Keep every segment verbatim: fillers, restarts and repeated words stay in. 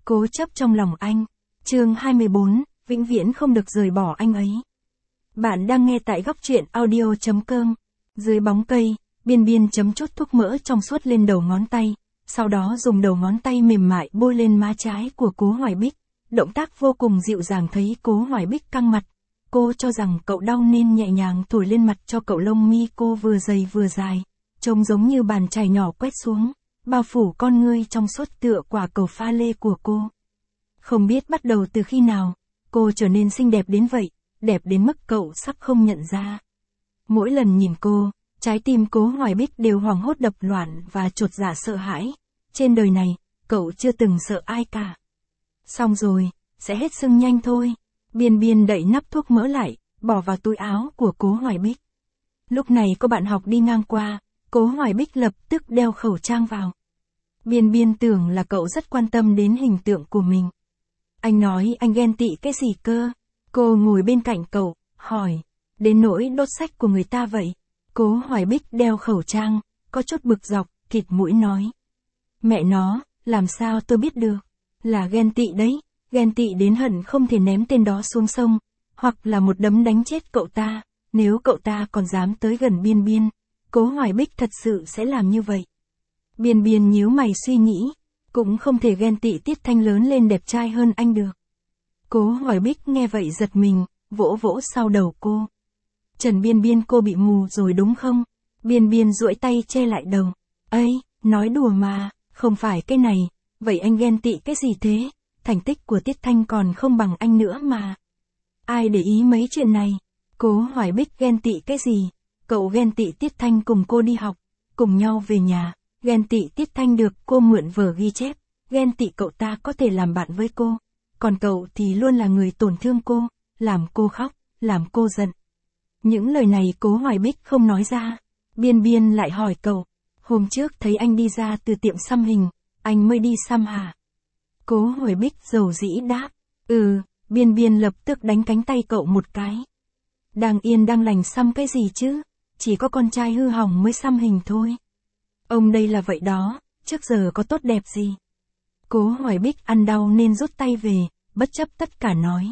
Cố chấp trong lòng anh. Chương hai mươi bốn, vĩnh viễn không được rời bỏ anh ấy. Bạn đang nghe tại góc truyện audio.com. Dưới bóng cây, Biên Biên chấm chút thuốc mỡ trong suốt lên đầu ngón tay, sau đó dùng đầu ngón tay mềm mại bôi lên má trái của Cố Hoài Bích. Động tác vô cùng dịu dàng. Thấy Cố Hoài Bích căng mặt, cô cho rằng cậu đau nên nhẹ nhàng thổi lên mặt cho cậu. Lông mi cô vừa dày vừa dài, trông giống như bàn chải nhỏ quét xuống, bao phủ con ngươi trong suốt tựa quả cầu pha lê của cô. Không biết bắt đầu từ khi nào, cô trở nên xinh đẹp đến vậy, đẹp đến mức cậu sắp không nhận ra. Mỗi lần nhìn cô, trái tim Cố Hoài Bích đều hoảng hốt đập loạn và chột dạ sợ hãi. Trên đời này, cậu chưa từng sợ ai cả. Xong rồi, sẽ hết sưng nhanh thôi. Biên Biên đậy nắp thuốc mỡ lại, bỏ vào túi áo của Cố Hoài Bích. Lúc này có bạn học đi ngang qua, Cố Hoài Bích lập tức đeo khẩu trang vào. Biên Biên tưởng là cậu rất quan tâm đến hình tượng của mình. Anh nói anh ghen tị cái gì cơ? Cô ngồi bên cạnh cậu, hỏi. Đến nỗi đốt sách của người ta vậy. Cố Hoài Bích đeo khẩu trang, có chút bực dọc, khịt mũi nói. Mẹ nó, làm sao tôi biết được? Là ghen tị đấy, ghen tị đến hận không thể ném tên đó xuống sông, hoặc là một đấm đánh chết cậu ta. Nếu cậu ta còn dám tới gần Biên Biên, Cố Hoài Bích thật sự sẽ làm như vậy. Biên Biên nhíu mày suy nghĩ, cũng không thể ghen tị Tiết Thanh lớn lên đẹp trai hơn anh được. Cố Hoài Bích nghe vậy giật mình, vỗ vỗ sau đầu cô. Trần Biên Biên, cô bị mù rồi đúng không? Biên Biên duỗi tay che lại đầu. Ây, nói đùa mà, không phải cái này. Vậy anh ghen tị cái gì thế? Thành tích của Tiết Thanh còn không bằng anh nữa mà. Ai để ý mấy chuyện này? Cố Hoài Bích ghen tị cái gì? Cậu ghen tị Tiết Thanh cùng cô đi học, cùng nhau về nhà. Ghen tị Tiết Thanh được cô mượn vở ghi chép. Ghen tị cậu ta có thể làm bạn với cô. Còn cậu thì luôn là người tổn thương cô, làm cô khóc, làm cô giận. Những lời này Cố Hoài Bích không nói ra. Biên Biên lại hỏi cậu. Hôm trước thấy anh đi ra từ tiệm xăm hình, anh mới đi xăm hả? Cố Hoài Bích dầu dĩ đáp. Ừ, Biên Biên lập tức đánh cánh tay cậu một cái. Đang yên đang lành xăm cái gì chứ? Chỉ có con trai hư hỏng mới xăm hình thôi. Ông đây là vậy đó, trước giờ có tốt đẹp gì. Cố Hoài Bích ăn đau nên rút tay về, bất chấp tất cả nói.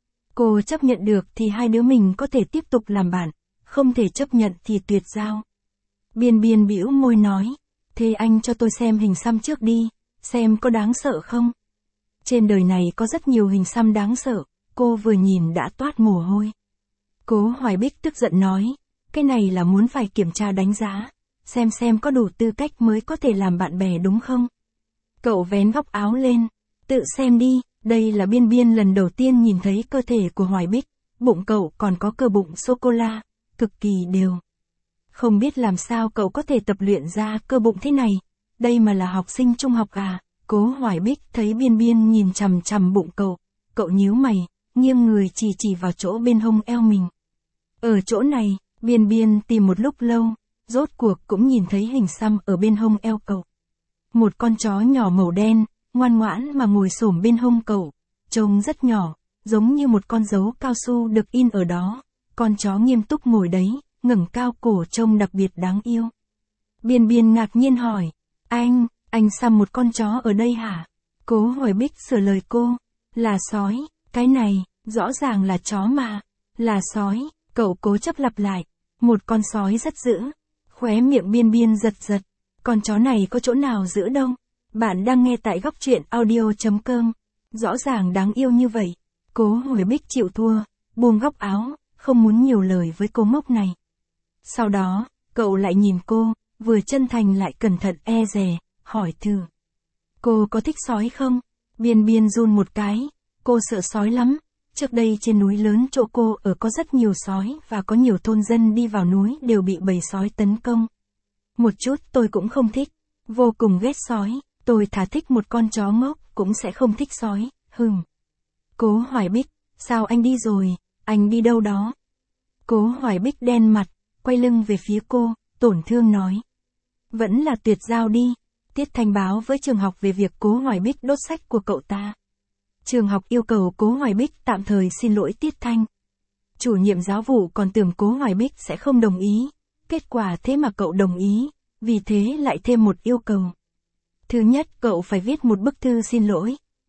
Cô chấp nhận được thì hai đứa mình có thể tiếp tục làm bạn, không thể chấp nhận thì tuyệt giao. Biên Biên bĩu môi nói, thế anh cho tôi xem hình xăm trước đi, xem có đáng sợ không? Trên đời này có rất nhiều hình xăm đáng sợ, cô vừa nhìn đã toát mồ hôi. Cố Hoài Bích tức giận nói, cái này là muốn phải kiểm tra đánh giá, xem xem có đủ tư cách mới có thể làm bạn bè đúng không? Cậu vén góc áo lên, tự xem đi. Đây là Biên Biên lần đầu tiên nhìn thấy cơ thể của Hoài Bích, bụng cậu còn có cơ bụng sô-cô-la, cực kỳ đều. Không biết làm sao cậu có thể tập luyện ra cơ bụng thế này, đây mà là học sinh trung học à? Cố Hoài Bích thấy Biên Biên nhìn chằm chằm bụng cậu, cậu nhíu mày, nghiêng người chỉ chỉ vào chỗ bên hông eo mình. Ở chỗ này, Biên Biên tìm một lúc lâu, rốt cuộc cũng nhìn thấy hình xăm ở bên hông eo cậu. Một con chó nhỏ màu đen, ngoan ngoãn mà ngồi xổm bên hông cậu, trông rất nhỏ, giống như một con dấu cao su được in ở đó. Con chó nghiêm túc ngồi đấy, ngẩng cao cổ trông đặc biệt đáng yêu. Biên Biên ngạc nhiên hỏi, anh, anh xăm một con chó ở đây hả? Cố Hoài Bích sửa lời cô, là sói, cái này, rõ ràng là chó mà, là sói, cậu cố chấp lặp lại, một con sói rất dữ. Khóe miệng Biên Biên giật giật, con chó này có chỗ nào dữ đâu? Bạn đang nghe tại góc truyện audio.com. Rõ ràng đáng yêu như vậy. Cố Hoài Bích chịu thua, buông góc áo, không muốn nhiều lời với cô ngốc này. Sau đó, cậu lại nhìn cô, vừa chân thành lại cẩn thận e dè, hỏi thử. Cô có thích sói không? Biên Biên run một cái, cô sợ sói lắm. Trước đây trên núi lớn chỗ cô ở có rất nhiều sói và có nhiều thôn dân đi vào núi đều bị bầy sói tấn công. Một chút tôi cũng không thích, vô cùng ghét sói. Tôi thà thích một con chó ngốc, cũng sẽ không thích sói, hừm. Cố Hoài Bích, sao anh đi rồi, anh đi đâu đó? Cố Hoài Bích đen mặt, quay lưng về phía cô, tổn thương nói. Vẫn là tuyệt giao đi. Tiết Thanh báo với trường học về việc Cố Hoài Bích đốt sách của cậu ta. Trường học yêu cầu Cố Hoài Bích tạm thời xin lỗi Tiết Thanh. Chủ nhiệm giáo vụ còn tưởng Cố Hoài Bích sẽ không đồng ý. Kết quả thế mà cậu đồng ý, vì thế lại thêm một yêu cầu. Thứ nhất, cậu phải viết một bức thư xin lỗi.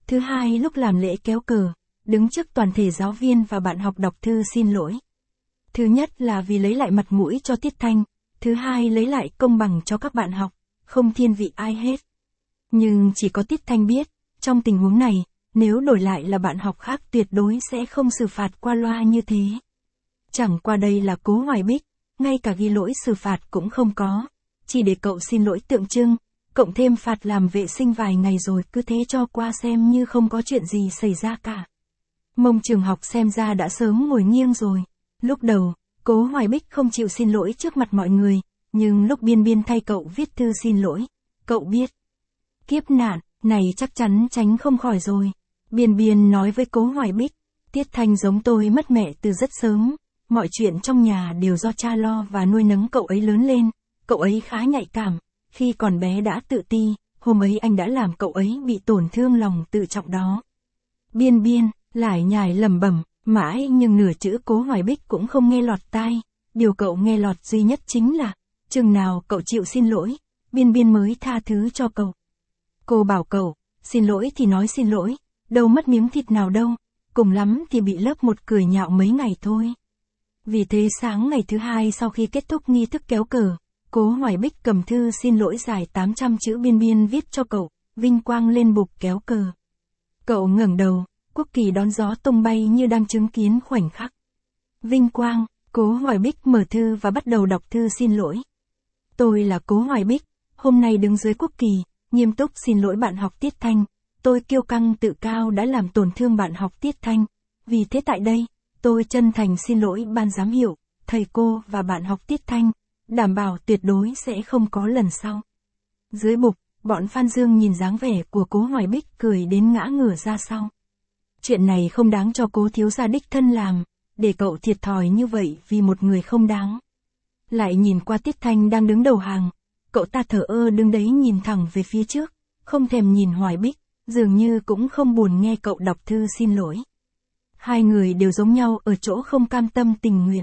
Thứ hai lúc làm lễ kéo cờ, đứng trước toàn thể giáo viên và bạn học đọc thư xin lỗi. Thứ nhất là vì lấy lại mặt mũi cho Tiết Thanh, thứ hai lấy lại công bằng cho các bạn học, không thiên vị ai hết. Nhưng chỉ có Tiết Thanh biết, trong tình huống này, nếu đổi lại là bạn học khác tuyệt đối sẽ không xử phạt qua loa như thế. Chẳng qua đây là Cố Hoài Bích, ngay cả ghi lỗi xử phạt cũng không có, chỉ để cậu xin lỗi tượng trưng, cộng thêm phạt làm vệ sinh vài ngày rồi cứ thế cho qua xem như không có chuyện gì xảy ra cả. Mông trường học xem ra đã sớm ngồi nghiêng rồi. Lúc đầu, Cố Hoài Bích không chịu xin lỗi trước mặt mọi người, nhưng lúc Biên Biên thay cậu viết thư xin lỗi, cậu biết. Kiếp nạn, này chắc chắn tránh không khỏi rồi. Biên Biên nói với Cố Hoài Bích, Tiết Thanh giống tôi mất mẹ từ rất sớm, mọi chuyện trong nhà đều do cha lo và nuôi nấng cậu ấy lớn lên, cậu ấy khá nhạy cảm, khi còn bé đã tự ti, hôm ấy anh đã làm cậu ấy bị tổn thương lòng tự trọng đó. Biên Biên, lải nhải lẩm bẩm, mãi nhưng nửa chữ Cố Hoài Bích cũng không nghe lọt tai, điều cậu nghe lọt duy nhất chính là, chừng nào cậu chịu xin lỗi, Biên Biên mới tha thứ cho cậu. Cô bảo cậu, xin lỗi thì nói xin lỗi, đâu mất miếng thịt nào đâu, cùng lắm thì bị lớp một cười nhạo mấy ngày thôi. Vì thế sáng ngày thứ hai sau khi kết thúc nghi thức kéo cờ, Cố Hoài Bích cầm thư xin lỗi dài tám trăm chữ Biên Biên viết cho cậu, vinh quang lên bục kéo cờ. Cậu ngẩng đầu, quốc kỳ đón gió tung bay như đang chứng kiến khoảnh khắc. Vinh quang, Cố Hoài Bích mở thư và bắt đầu đọc thư xin lỗi. Tôi là Cố Hoài Bích, hôm nay đứng dưới quốc kỳ, nghiêm túc xin lỗi bạn học Tiết Thanh. Tôi kiêu căng tự cao đã làm tổn thương bạn học Tiết Thanh. Vì thế tại đây, tôi chân thành xin lỗi ban giám hiệu, thầy cô và bạn học Tiết Thanh, đảm bảo tuyệt đối sẽ không có lần sau. Dưới bục, bọn Phan Dương nhìn dáng vẻ của Cố Hoài Bích cười đến ngã ngửa ra sau. Chuyện này không đáng cho Cố thiếu gia đích thân làm, để cậu thiệt thòi như vậy vì một người không đáng. Lại nhìn qua Tiết Thanh đang đứng đầu hàng, cậu ta thờ ơ đứng đấy nhìn thẳng về phía trước, không thèm nhìn Hoài Bích, dường như cũng không buồn nghe cậu đọc thư xin lỗi. Hai người đều giống nhau ở chỗ không cam tâm tình nguyện.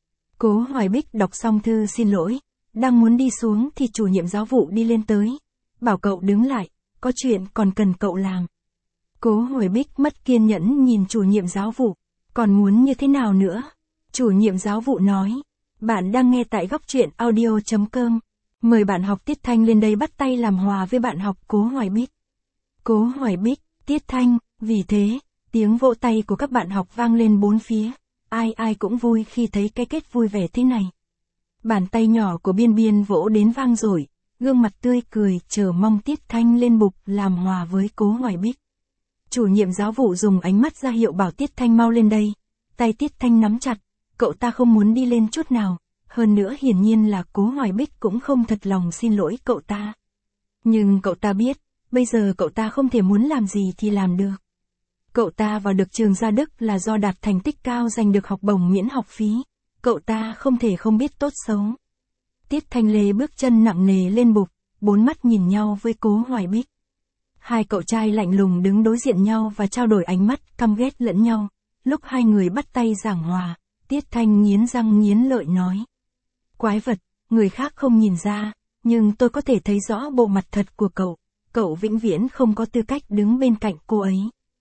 Cố Hoài Bích đọc xong thư xin lỗi, đang muốn đi xuống thì chủ nhiệm giáo vụ đi lên tới, bảo cậu đứng lại, có chuyện còn cần cậu làm. Cố Hoài Bích mất kiên nhẫn nhìn chủ nhiệm giáo vụ, còn muốn như thế nào nữa? Chủ nhiệm giáo vụ nói, bạn đang nghe tại góc truyện audio chấm com, mời bạn học Tiết Thanh lên đây bắt tay làm hòa với bạn học Cố Hoài Bích. Cố Hoài Bích, Tiết Thanh, vì thế, tiếng vỗ tay của các bạn học vang lên bốn phía, ai ai cũng vui khi thấy cái kết vui vẻ thế này. Bàn tay nhỏ của Biên Biên vỗ đến vang rồi, gương mặt tươi cười chờ mong Tiết Thanh lên bục làm hòa với Cố Hoài Bích. Chủ nhiệm giáo vụ dùng ánh mắt ra hiệu bảo Tiết Thanh mau lên đây, tay Tiết Thanh nắm chặt, cậu ta không muốn đi lên chút nào, hơn nữa hiển nhiên là Cố Hoài Bích cũng không thật lòng xin lỗi cậu ta. Nhưng cậu ta biết, bây giờ cậu ta không thể muốn làm gì thì làm được. Cậu ta vào được trường Gia Đức là do đạt thành tích cao giành được học bổng miễn học phí, cậu ta không thể không biết tốt xấu. Tiết Thanh Lê bước chân nặng nề lên bục, bốn mắt nhìn nhau với Cố Hoài Bích. Hai cậu trai lạnh lùng đứng đối diện nhau và trao đổi ánh mắt căm ghét lẫn nhau. Lúc hai người bắt tay giảng hòa, Tiết Thanh nghiến răng nghiến lợi nói. Quái vật, người khác không nhìn ra, nhưng tôi có thể thấy rõ bộ mặt thật của cậu. Cậu vĩnh viễn không có tư cách đứng bên cạnh cô ấy.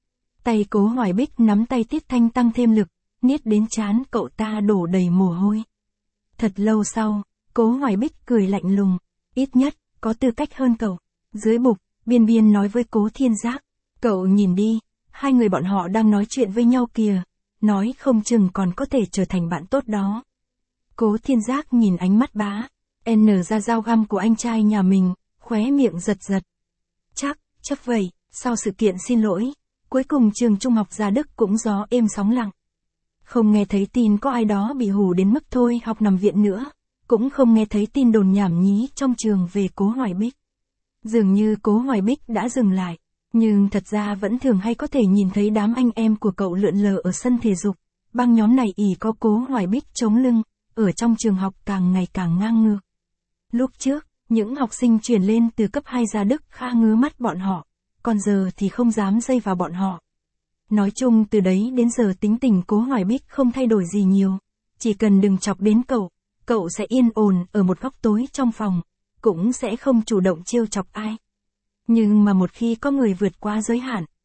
Tay Cố Hoài Bích nắm tay Tiết Thanh tăng thêm lực, niết đến trán cậu ta đổ đầy mồ hôi. Thật lâu sau, Cố Hoài Bích cười lạnh lùng, ít nhất, có tư cách hơn cậu. Dưới bục, Biên Biên nói với Cố Thiên Giác, cậu nhìn đi, hai người bọn họ đang nói chuyện với nhau kìa, nói không chừng còn có thể trở thành bạn tốt đó. Cố Thiên Giác nhìn ánh mắt bá, N ra dao găm của anh trai nhà mình, khóe miệng giật giật. Chắc, chắc vậy, sau sự kiện xin lỗi, cuối cùng trường trung học Gia Đức cũng gió êm sóng lặng. Không nghe thấy tin có ai đó bị hù đến mức thôi học nằm viện nữa, cũng không nghe thấy tin đồn nhảm nhí trong trường về Cố Hoài Bích. Dường như Cố Hoài Bích đã dừng lại, nhưng thật ra vẫn thường hay có thể nhìn thấy đám anh em của cậu lượn lờ ở sân thể dục. Băng nhóm này ỷ có Cố Hoài Bích chống lưng, ở trong trường học càng ngày càng ngang ngược. Lúc trước, những học sinh chuyển lên từ cấp hai Gia Đức khá ngứa mắt bọn họ, còn giờ thì không dám dây vào bọn họ. Nói chung từ đấy đến giờ tính tình Cố Hoài Bích không thay đổi gì nhiều, chỉ cần đừng chọc đến cậu, cậu sẽ yên ổn ở một góc tối trong phòng, cũng sẽ không chủ động trêu chọc ai. Nhưng mà một khi có người vượt qua giới hạn,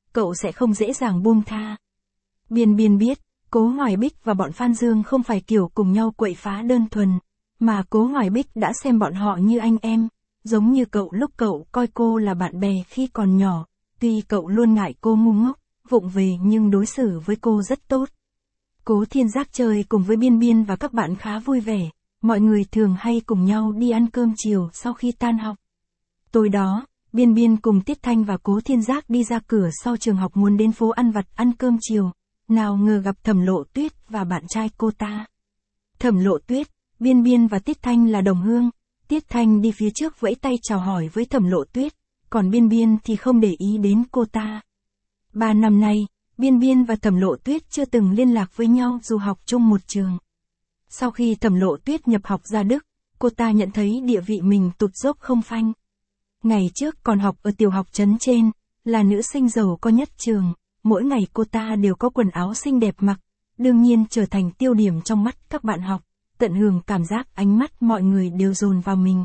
cậu sẽ không dễ dàng buông tha. Biên Biên biết, Cố Hoài Bích và bọn Phan Dương không phải kiểu cùng nhau quậy phá đơn thuần, mà Cố Hoài Bích đã xem bọn họ như anh em, giống như cậu lúc cậu coi cô là bạn bè khi còn nhỏ, tuy cậu luôn ngại cô ngu ngốc, vụng về nhưng đối xử với cô rất tốt. Cố Thiên Giác chơi cùng với Biên Biên và các bạn khá vui vẻ, mọi người thường hay cùng nhau đi ăn cơm chiều sau khi tan học. Tối đó, Biên Biên cùng Tiết Thanh và Cố Thiên Giác đi ra cửa sau trường học muốn đến phố ăn vặt ăn cơm chiều, nào ngờ gặp Thẩm Lộ Tuyết và bạn trai cô ta. Thẩm Lộ Tuyết, Biên Biên và Tiết Thanh là đồng hương, Tiết Thanh đi phía trước vẫy tay chào hỏi với Thẩm Lộ Tuyết, còn Biên Biên thì không để ý đến cô ta. Ba năm nay, Biên Biên và Thẩm Lộ Tuyết chưa từng liên lạc với nhau dù học chung một trường. Sau khi Thẩm Lộ Tuyết nhập học ra Đức, cô ta nhận thấy địa vị mình tụt dốc không phanh. Ngày trước còn học ở tiểu học trấn trên, là nữ sinh giàu có nhất trường, mỗi ngày cô ta đều có quần áo xinh đẹp mặc, đương nhiên trở thành tiêu điểm trong mắt các bạn học, tận hưởng cảm giác ánh mắt mọi người đều dồn vào mình.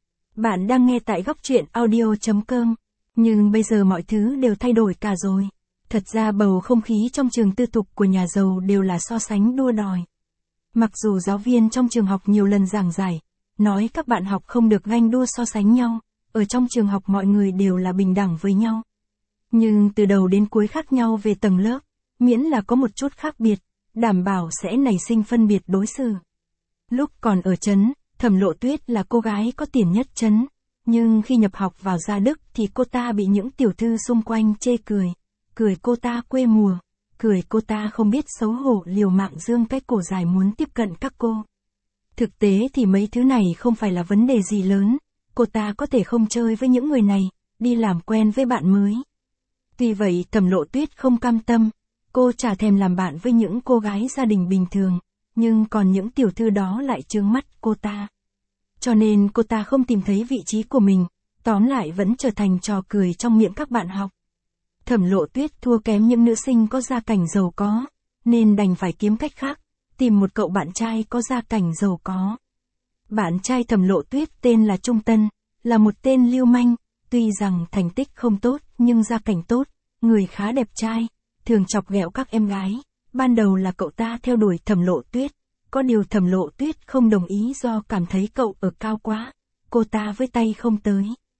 Bạn đang nghe tại góc truyện audio chấm com, nhưng bây giờ mọi thứ đều thay đổi cả rồi. Thật ra bầu không khí trong trường tư thục của nhà giàu đều là so sánh đua đòi. Mặc dù giáo viên trong trường học nhiều lần giảng giải, nói các bạn học không được ganh đua so sánh nhau, ở trong trường học mọi người đều là bình đẳng với nhau. Nhưng từ đầu đến cuối khác nhau về tầng lớp, miễn là có một chút khác biệt, đảm bảo sẽ nảy sinh phân biệt đối xử. Lúc còn ở trấn, Thẩm Lộ Tuyết là cô gái có tiền nhất trấn, nhưng khi nhập học vào ra Đức thì cô ta bị những tiểu thư xung quanh chê cười, cười cô ta quê mùa, cười cô ta không biết xấu hổ liều mạng dương cái cổ dài muốn tiếp cận các cô. Thực tế thì mấy thứ này không phải là vấn đề gì lớn, cô ta có thể không chơi với những người này, đi làm quen với bạn mới. Tuy vậy Thẩm Lộ Tuyết không cam tâm, cô chả thèm làm bạn với những cô gái gia đình bình thường, nhưng còn những tiểu thư đó lại chướng mắt cô ta. Cho nên cô ta không tìm thấy vị trí của mình, tóm lại vẫn trở thành trò cười trong miệng các bạn học. Thẩm Lộ Tuyết thua kém những nữ sinh có gia cảnh giàu có, nên đành phải kiếm cách khác, tìm một cậu bạn trai có gia cảnh giàu có. Bạn trai Thẩm Lộ Tuyết tên là Trung Tân, là một tên lưu manh, tuy rằng thành tích không tốt nhưng gia cảnh tốt, người khá đẹp trai, thường chọc ghẹo các em gái. Ban đầu là cậu ta theo đuổi Thẩm Lộ Tuyết, có điều Thẩm Lộ Tuyết không đồng ý do cảm thấy cậu ở cao quá, cô ta với tay không tới.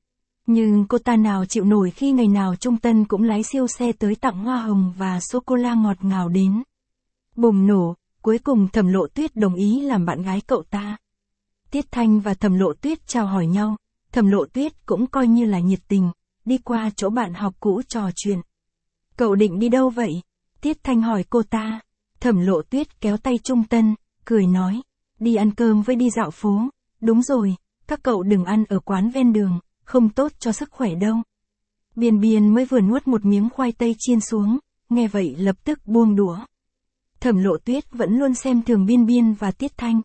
Nhưng cô ta nào chịu nổi khi ngày nào Trung Tân cũng lái siêu xe tới tặng hoa hồng và sô-cô-la ngọt ngào đến. Bùng nổ, cuối cùng Thẩm Lộ Tuyết đồng ý làm bạn gái cậu ta. Tiết Thanh và Thẩm Lộ Tuyết chào hỏi nhau, Thẩm Lộ Tuyết cũng coi như là nhiệt tình, đi qua chỗ bạn học cũ trò chuyện. Cậu định đi đâu vậy? Tiết Thanh hỏi cô ta. Thẩm Lộ Tuyết kéo tay Trung Tân, cười nói, đi ăn cơm với đi dạo phố. Đúng rồi, các cậu đừng ăn ở quán ven đường, không tốt cho sức khỏe đâu. Biên Biên mới vừa nuốt một miếng khoai tây chiên xuống, nghe vậy lập tức buông đũa. Thẩm Lộ Tuyết vẫn luôn xem thường Biên Biên và Tiết Thanh.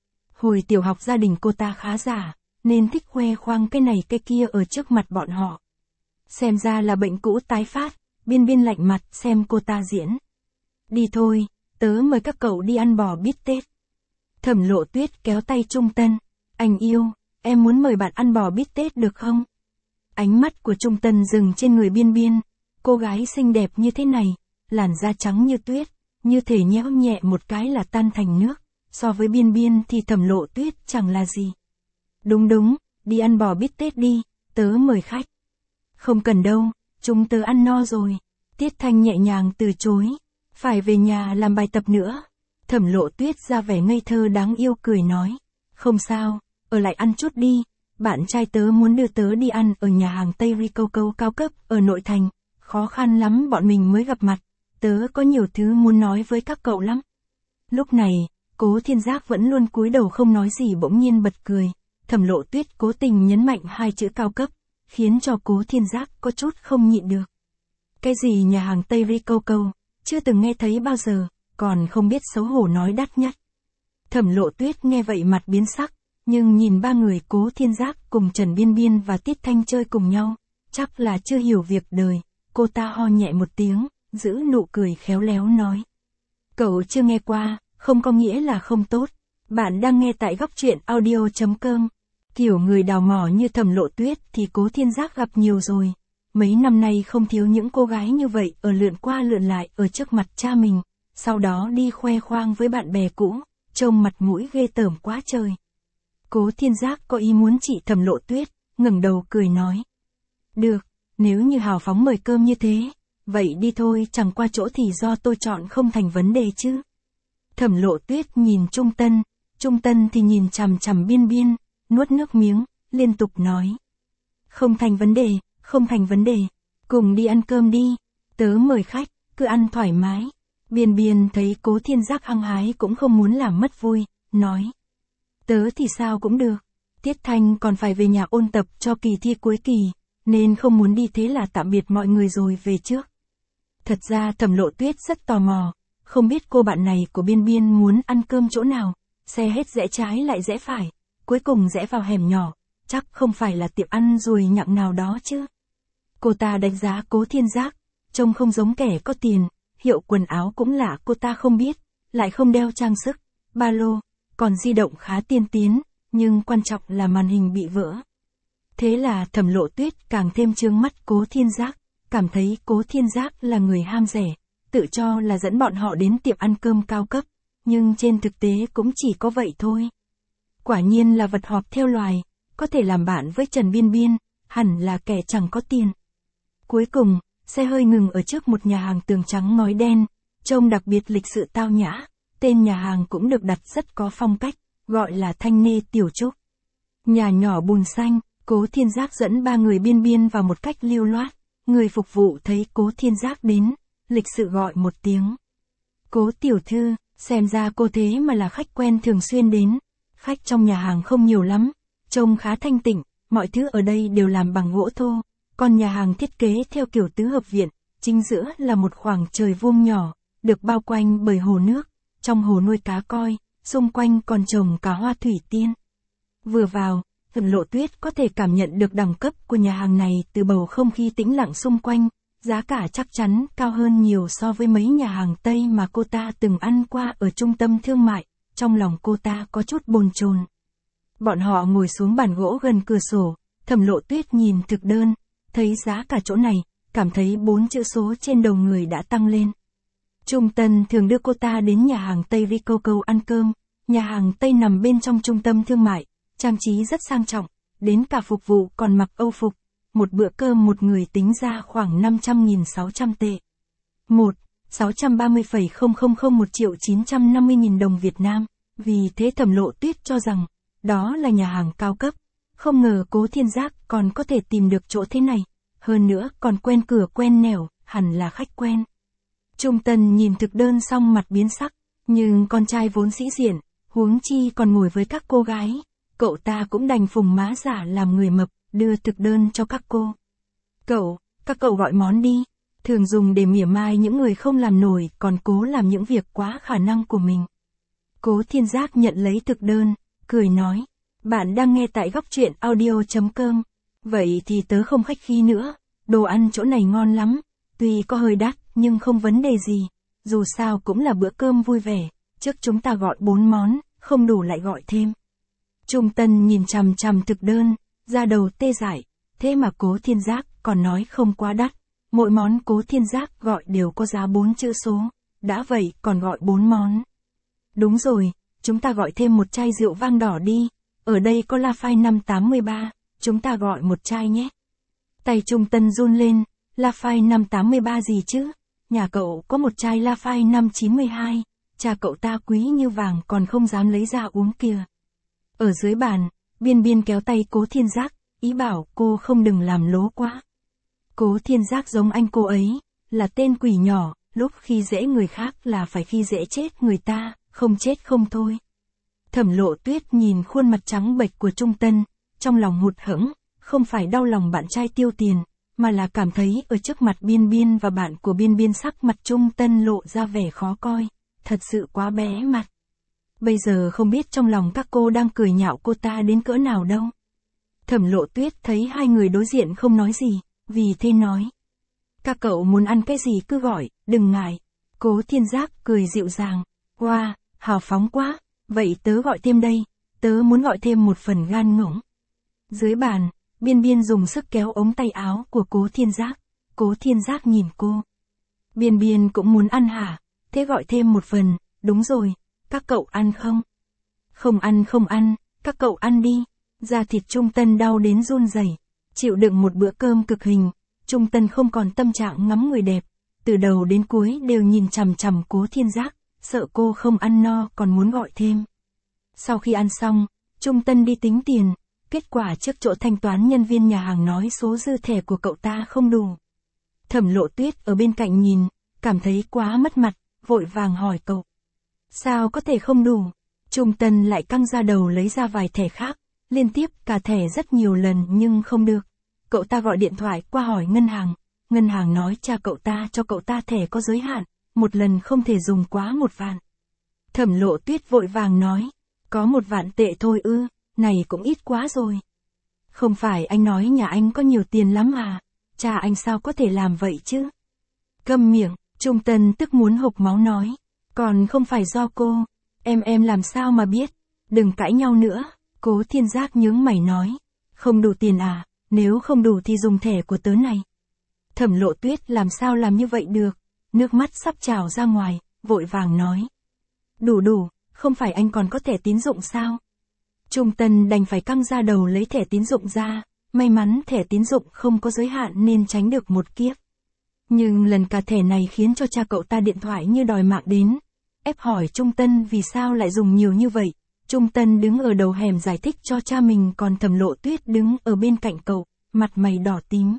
Hồi tiểu học gia đình cô ta khá giả, nên thích khoe khoang cái này cái kia ở trước mặt bọn họ. Xem ra là bệnh cũ tái phát, Biên Biên lạnh mặt xem cô ta diễn. Đi thôi, tớ mời các cậu đi ăn bò bít tết. Thẩm Lộ Tuyết kéo tay Trung Tân, anh yêu, em muốn mời bạn ăn bò bít tết được không? Ánh mắt của Trung Tân dừng trên người Biên Biên, cô gái xinh đẹp như thế này, làn da trắng như tuyết, như thể nhéo nhẹ một cái là tan thành nước, so với Biên Biên thì Thẩm Lộ Tuyết chẳng là gì. Đúng đúng, đi ăn bò bít tết đi, tớ mời khách. Không cần đâu, chúng tớ ăn no rồi. Tiết Thanh nhẹ nhàng từ chối, phải về nhà làm bài tập nữa. Thẩm Lộ Tuyết ra vẻ ngây thơ đáng yêu cười nói, không sao, ở lại ăn chút đi, bạn trai tớ muốn đưa tớ đi ăn ở nhà hàng Tây Ricoco cao cấp ở nội thành, khó khăn lắm bọn mình mới gặp mặt, tớ có nhiều thứ muốn nói với các cậu lắm. Lúc này, Cố Thiên Giác vẫn luôn cúi đầu không nói gì bỗng nhiên bật cười, Thẩm Lộ Tuyết cố tình nhấn mạnh hai chữ cao cấp, khiến cho Cố Thiên Giác có chút không nhịn được. Cái gì nhà hàng Tây Ricoco, chưa từng nghe thấy bao giờ, còn không biết xấu hổ nói đắt nhất. Thẩm Lộ Tuyết nghe vậy mặt biến sắc, nhưng nhìn ba người Cố Thiên Giác cùng Trần Biên Biên và Tiết Thanh chơi cùng nhau, chắc là chưa hiểu việc đời, cô ta ho nhẹ một tiếng, giữ nụ cười khéo léo nói. Cậu chưa nghe qua, không có nghĩa là không tốt. Bạn đang nghe tại góc truyện audio chấm com. Kiểu người đào mỏ như Thẩm Lộ Tuyết thì Cố Thiên Giác gặp nhiều rồi. mấy năm nay không thiếu những cô gái như vậy ở lượn qua lượn lại ở trước mặt cha mình, sau đó đi khoe khoang với bạn bè cũ, trông mặt mũi ghê tởm quá trời. Cố Thiên Giác có ý muốn chị Thẩm Lộ Tuyết, ngẩng đầu cười nói. Được, nếu như hào phóng mời cơm như thế, vậy đi thôi, chẳng qua chỗ thì do tôi chọn không thành vấn đề chứ. Thẩm Lộ Tuyết nhìn Trung Tân, Trung Tân thì nhìn chằm chằm Biên Biên, nuốt nước miếng, liên tục nói. Không thành vấn đề, không thành vấn đề, cùng đi ăn cơm đi, tớ mời khách, cứ ăn thoải mái. Biên Biên thấy Cố Thiên Giác hăng hái cũng không muốn làm mất vui, nói. Tớ thì sao cũng được, Tiết Thanh còn phải về nhà ôn tập cho kỳ thi cuối kỳ, nên không muốn đi, thế là tạm biệt mọi người rồi về trước. Thật ra Thẩm Lộ Tuyết rất tò mò, không biết cô bạn này của Biên Biên muốn ăn cơm chỗ nào, xe hết rẽ trái lại rẽ phải, cuối cùng rẽ vào hẻm nhỏ, chắc không phải là tiệm ăn ruồi nhặng nào đó chứ. Cô ta đánh giá Cố Thiên Giác, trông không giống kẻ có tiền, hiệu quần áo cũng lạ cô ta không biết, lại không đeo trang sức, ba lô, còn di động khá tiên tiến, nhưng quan trọng là màn hình bị vỡ. Thế là Thẩm Lộ Tuyết càng thêm chướng mắt Cố Thiên Giác, cảm thấy Cố Thiên Giác là người ham rẻ, tự cho là dẫn bọn họ đến tiệm ăn cơm cao cấp, nhưng trên thực tế cũng chỉ có vậy thôi. Quả nhiên là vật họp theo loài, có thể làm bạn với Trần Biên Biên, hẳn là kẻ chẳng có tiền. Cuối cùng, xe hơi ngừng ở trước một nhà hàng tường trắng ngói đen, trông đặc biệt lịch sự tao nhã, tên nhà hàng cũng được đặt rất có phong cách, gọi là Thanh Nê Tiểu Trúc. Nhà nhỏ bùn xanh, Cố Thiên Giác dẫn ba người Biên Biên vào một cách lưu loát, người phục vụ thấy Cố Thiên Giác đến, lịch sự gọi một tiếng. Cố tiểu thư, xem ra cô thế mà là khách quen thường xuyên đến. Khách trong nhà hàng không nhiều lắm, trông khá thanh tịnh, mọi thứ ở đây đều làm bằng gỗ thô, còn nhà hàng thiết kế theo kiểu tứ hợp viện, chính giữa là một khoảng trời vuông nhỏ, được bao quanh bởi hồ nước, trong hồ nuôi cá koi, xung quanh còn trồng cả hoa thủy tiên. Vừa vào, Thẩm Lộ Tuyết có thể cảm nhận được đẳng cấp của nhà hàng này từ bầu không khí tĩnh lặng xung quanh, giá cả chắc chắn cao hơn nhiều so với mấy nhà hàng Tây mà cô ta từng ăn qua ở trung tâm thương mại, trong lòng cô ta có chút bồn chồn. Bọn họ ngồi xuống bàn gỗ gần cửa sổ, Thẩm Lộ Tuyết nhìn thực đơn, thấy giá cả chỗ này, cảm thấy bốn chữ số trên đầu người đã tăng lên. Trung Tân thường đưa cô ta đến nhà hàng Tây Vico Câu ăn cơm, nhà hàng Tây nằm bên trong trung tâm thương mại, trang trí rất sang trọng, đến cả phục vụ còn mặc Âu phục. Một bữa cơm một người tính ra khoảng năm trăm nghìn sáu trăm tệ. một. sáu trăm ba mươi phẩy không không không một triệu chín trăm năm mươi nghìn đồng Việt Nam. Vì thế Thẩm Lộ Tuyết cho rằng, đó là nhà hàng cao cấp. Không ngờ Cố Thiên Giác còn có thể tìm được chỗ thế này. Hơn nữa còn quen cửa quen nẻo, hẳn là khách quen. Trung Tân nhìn thực đơn xong mặt biến sắc, nhưng con trai vốn sĩ diện, huống chi còn ngồi với các cô gái. Cậu ta cũng đành phùng má giả làm người mập, đưa thực đơn cho các cô. Cậu, các cậu gọi món đi, thường dùng để mỉa mai những người không làm nổi còn cố làm những việc quá khả năng của mình. Cố Thiên Giác nhận lấy thực đơn, cười nói, bạn đang nghe tại góc truyện audio chấm com. Vậy thì tớ không khách khí nữa, đồ ăn chỗ này ngon lắm, tuy có hơi đắt nhưng không vấn đề gì, dù sao cũng là bữa cơm vui vẻ, trước chúng ta gọi bốn món, không đủ lại gọi thêm. Trung Tân nhìn chằm chằm thực đơn, ra đầu tê dại, thế mà Cố Thiên Giác còn nói không quá đắt, mỗi món Cố Thiên Giác gọi đều có giá bốn chữ số, đã vậy còn gọi bốn món. Đúng rồi, chúng ta gọi thêm một chai rượu vang đỏ đi, ở đây có Lafite năm tám ba, chúng ta gọi một chai nhé. Tay Trung Tân run lên, Lafite năm tám ba gì chứ, nhà cậu có một chai Lafite năm chín hai, cha cậu ta quý như vàng còn không dám lấy ra uống kìa. Ở dưới bàn, Biên Biên kéo tay Cố Thiên Giác, ý bảo cô không đừng làm lố quá. Cố Thiên Giác giống anh cô ấy, là tên quỷ nhỏ, lúc khi dễ người khác là phải khi dễ chết người ta, không chết không thôi. Thẩm Lộ Tuyết nhìn khuôn mặt trắng bệch của Trung Tân, trong lòng hụt hẫng, không phải đau lòng bạn trai tiêu tiền, mà là cảm thấy ở trước mặt Biên Biên và bạn của Biên Biên sắc mặt Trung Tân lộ ra vẻ khó coi, thật sự quá bé mặt. Bây giờ không biết trong lòng các cô đang cười nhạo cô ta đến cỡ nào đâu. Thẩm Lộ Tuyết thấy hai người đối diện không nói gì, vì thế nói. Các cậu muốn ăn cái gì cứ gọi, đừng ngại. Cố Thiên Giác cười dịu dàng. Wow, hào phóng quá, vậy tớ gọi thêm đây, tớ muốn gọi thêm một phần gan ngỗng. Dưới bàn, Biên Biên dùng sức kéo ống tay áo của Cố Thiên Giác. Cố Thiên Giác nhìn cô. Biên Biên cũng muốn ăn hả? Thế gọi thêm một phần, đúng rồi, các cậu ăn không? Không ăn không ăn, các cậu ăn đi. Da thịt Trung Tân đau đến run rẩy, chịu đựng một bữa cơm cực hình, Trung Tân không còn tâm trạng ngắm người đẹp, từ đầu đến cuối đều nhìn chằm chằm Cố Thiên Giác, sợ cô không ăn no còn muốn gọi thêm. Sau khi ăn xong, Trung Tân đi tính tiền, kết quả trước chỗ thanh toán nhân viên nhà hàng nói số dư thẻ của cậu ta không đủ. Thẩm Lộ Tuyết ở bên cạnh nhìn, cảm thấy quá mất mặt, vội vàng hỏi cậu. Sao có thể không đủ? Trung Tân lại căng ra đầu lấy ra vài thẻ khác, liên tiếp cả thẻ rất nhiều lần nhưng không được. Cậu ta gọi điện thoại qua hỏi ngân hàng, ngân hàng nói cha cậu ta cho cậu ta thẻ có giới hạn, một lần không thể dùng quá một vạn. Thẩm Lộ Tuyết vội vàng nói, có một vạn tệ thôi ư, này cũng ít quá rồi. Không phải anh nói nhà anh có nhiều tiền lắm à, cha anh sao có thể làm vậy chứ? Câm miệng, Trung Tân tức muốn hộc máu nói, còn không phải do cô, em em làm sao mà biết, đừng cãi nhau nữa. Cố Thiên Giác nhướng mày nói, không đủ tiền à, nếu không đủ thì dùng thẻ của tớ này. Thẩm Lộ Tuyết làm sao làm như vậy được, nước mắt sắp trào ra ngoài, vội vàng nói. Đủ đủ, không phải anh còn có thẻ tín dụng sao? Trung Tân đành phải căng ra đầu lấy thẻ tín dụng ra, may mắn thẻ tín dụng không có giới hạn nên tránh được một kiếp. Nhưng lần cả thẻ này khiến cho cha cậu ta điện thoại như đòi mạng đến, ép hỏi Trung Tân vì sao lại dùng nhiều như vậy. Trung Tân đứng ở đầu hẻm giải thích cho cha mình, còn Thẩm Lộ Tuyết đứng ở bên cạnh cậu, mặt mày đỏ tím.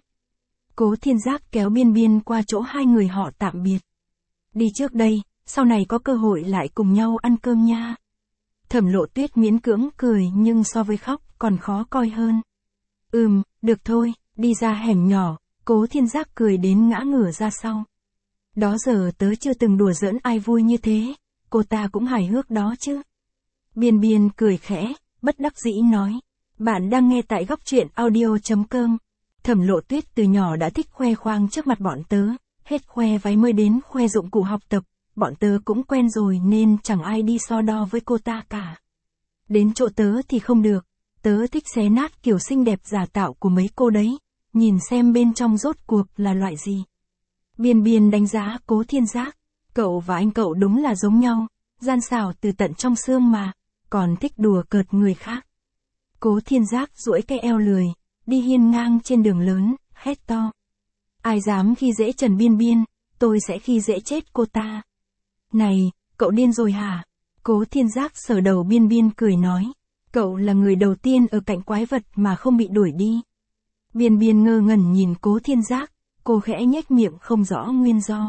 Cố Thiên Giác kéo Biên Biên qua chỗ hai người họ tạm biệt. Đi trước đây, sau này có cơ hội lại cùng nhau ăn cơm nha. Thẩm Lộ Tuyết miễn cưỡng cười nhưng so với khóc còn khó coi hơn. Ừm, được thôi, đi ra hẻm nhỏ, Cố Thiên Giác cười đến ngã ngửa ra sau. Đó giờ tớ chưa từng đùa giỡn ai vui như thế, cô ta cũng hài hước đó chứ. Biên Biên cười khẽ, bất đắc dĩ nói. Bạn đang nghe tại góc truyện audio chấm com. Thẩm Lộ Tuyết từ nhỏ đã thích khoe khoang trước mặt bọn tớ, hết khoe váy mới đến khoe dụng cụ học tập, bọn tớ cũng quen rồi nên chẳng ai đi so đo với cô ta cả. Đến chỗ tớ thì không được, tớ thích xé nát kiểu xinh đẹp giả tạo của mấy cô đấy, nhìn xem bên trong rốt cuộc là loại gì. Biên Biên đánh giá Cố Thiên Giác, cậu và anh cậu đúng là giống nhau, gian xảo từ tận trong xương mà, còn thích đùa cợt người khác. Cố Thiên Giác duỗi cái eo lười, đi hiên ngang trên đường lớn, hét to. Ai dám khi dễ Trần Biên Biên, tôi sẽ khi dễ chết cô ta. Này, cậu điên rồi hả? Cố Thiên Giác sờ đầu Biên Biên cười nói. Cậu là người đầu tiên ở cạnh quái vật mà không bị đuổi đi. Biên Biên ngơ ngẩn nhìn Cố Thiên Giác, cô khẽ nhếch miệng không rõ nguyên do.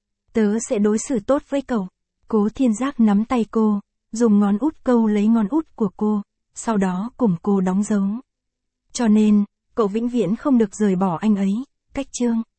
Tớ sẽ đối xử tốt với cậu. Cố Thiên Giác nắm tay cô, dùng ngón út câu lấy ngón út của cô, sau đó cùng cô đóng dấu. Cho nên, cậu vĩnh viễn không được rời bỏ anh ấy, cách chương.